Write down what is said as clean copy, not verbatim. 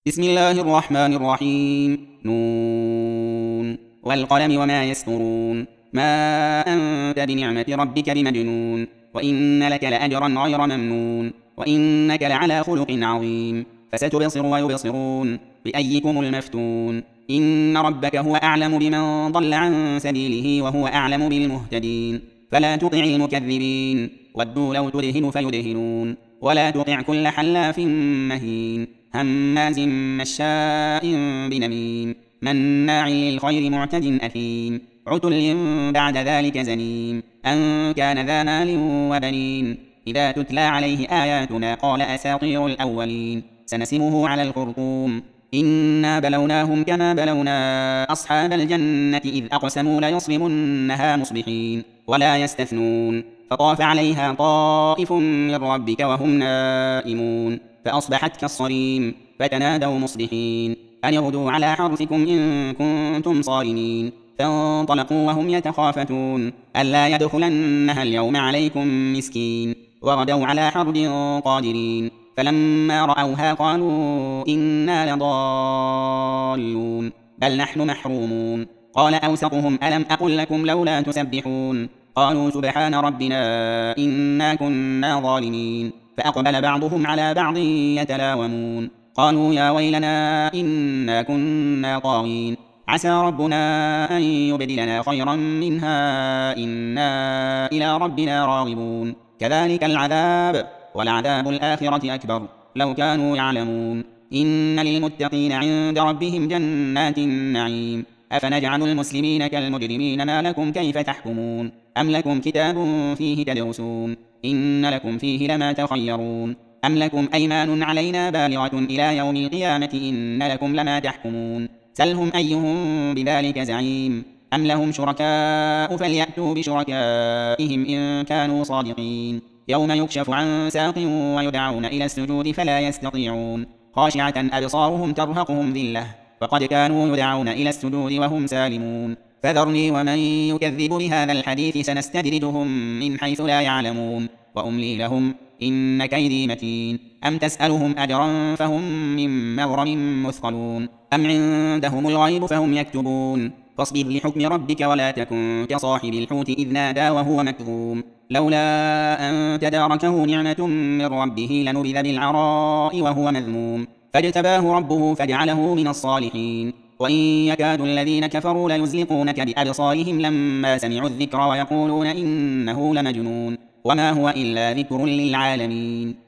بسم الله الرحمن الرحيم. نون والقلم وما يسطرون. ما أنت بنعمة ربك بمجنون، وإن لك لأجرا غير ممنون، وإنك لعلى خلق عظيم. فستبصر ويبصرون بأيكم المفتون. إن ربك هو أعلم بمن ضل عن سبيله وهو أعلم بالمهتدين. فلا تطع المكذبين، ودوا لو تدهن فيدهنون. ولا تطع كل حلاف مهين، هماز مشاء بنميم، مناع للخير معتد أثيم، عتل بعد ذلك زنيم، أن كان ذا مال وبنين. إذا تتلى عليه آياتنا قال أساطير الأولين. سنسمه على الخرطوم. إنا بلوناهم كما بلونا أصحاب الجنة إذ أقسموا ليصرمنها مصبحين ولا يستثنون. فطاف عليها طائف من ربك وهم نائمون فأصبحت كالصريم. فتنادوا مصبحين أن اغدوا على حرثكم إن كنتم صارمين. فانطلقوا وهم يتخافتون ألا يدخلنها اليوم عليكم مسكين. وغدوا على حرد قادرين. فلما رأوها قالوا إنا لضالون بل نحن محرومون. قال أوسطهم ألم أقل لكم لولا تسبحون. قالوا سبحان ربنا إنا كنا ظالمين. فأقبل بعضهم على بعض يتلاومون قالوا يا ويلنا إنا كنا طاغين. عسى ربنا أن يبدلنا خيرا منها إنا إلى ربنا راغبون. كذلك العذاب ولعذاب الآخرة أكبر لو كانوا يعلمون. إن للمتقين عند ربهم جنات النعيم. أفنجعل المسلمين كالمجرمين ما لكم كيف تحكمون. أم لكم كتاب فيه تدرسون إن لكم فيه لما تخيرون. أم لكم أيمان علينا بالغة إلى يوم القيامة إن لكم لما تحكمون. سلهم أيهم بذلك زعيم. أم لهم شركاء فليأتوا بشركائهم إن كانوا صادقين. يوم يكشف عن ساق ويدعون إلى السجود فلا يستطيعون. خاشعة أبصارهم ترهقهم ذلة وقد كانوا يدعون إلى السجود وهم سالمون. فذرني ومن يكذب بهذا الحديث سنستدرجهم من حيث لا يعلمون وأملي لهم إن كيدي متين. أم تسألهم أجرا فهم من مغرم مثقلون. أم عندهم الغيب فهم يكتبون. فاصبر لحكم ربك ولا تكن كصاحب الحوت إذ نادى وهو مكظوم لولا أن تداركه نعمة من ربه لنبذ بالعراء وهو مذموم. فاجتباه ربه فجعله من الصالحين. وإن يكاد الذين كفروا ليزلقونك بأبصارهم لما سمعوا الذكر ويقولون إنه لمجنون وما هو إلا ذكر للعالمين.